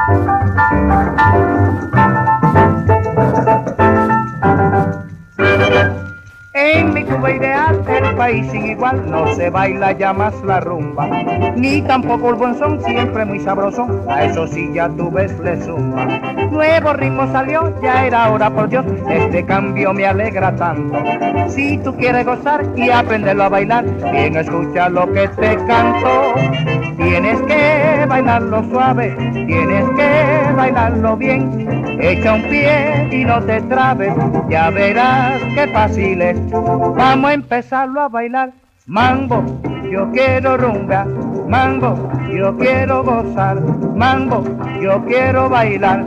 En mi Cuba ideal, el país sin igual, no se baila ya más la rumba, ni tampoco el buen son, siempre muy sabroso, a eso sí ya tú ves le zumba. Nuevo ritmo salió, ya era hora por Dios, este cambio me alegra tanto. Si tú quieres gozar y aprenderlo a bailar, bien escucha lo que te canto. Tienes que bailarlo suave, tienes que bailarlo bien, echa un pie y no te trabes, ya verás qué fácil es. Vamos a empezarlo a bailar. Mambo, yo quiero rumba. Mambo, yo quiero gozar. Mambo, yo quiero bailar.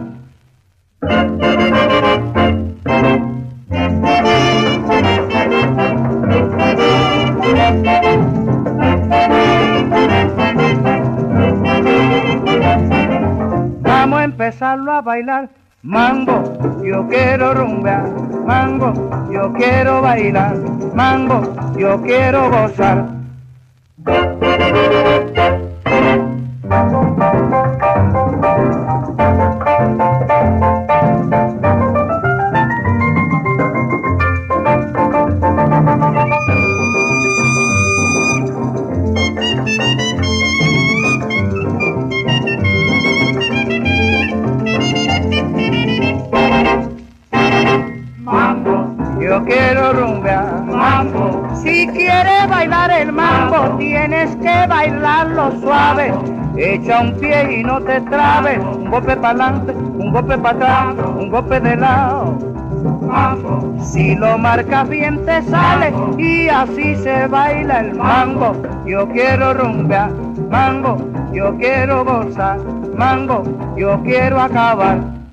Vamos a empezarlo a bailar. Mambo, yo quiero rumba. Mambo, yo quiero bailar. Mambo, yo quiero gozar. Yo quiero rumbear, mambo. Si quieres bailar el mambo, tienes que bailarlo suave. Echa un pie y no te trabes. Un golpe para adelante, un golpe para atrás, un golpe de lado. Mambo. Si lo marcas bien te sale y así se baila el mambo. Yo quiero rumbear, mambo. Yo quiero gozar, mambo. Yo quiero acabar.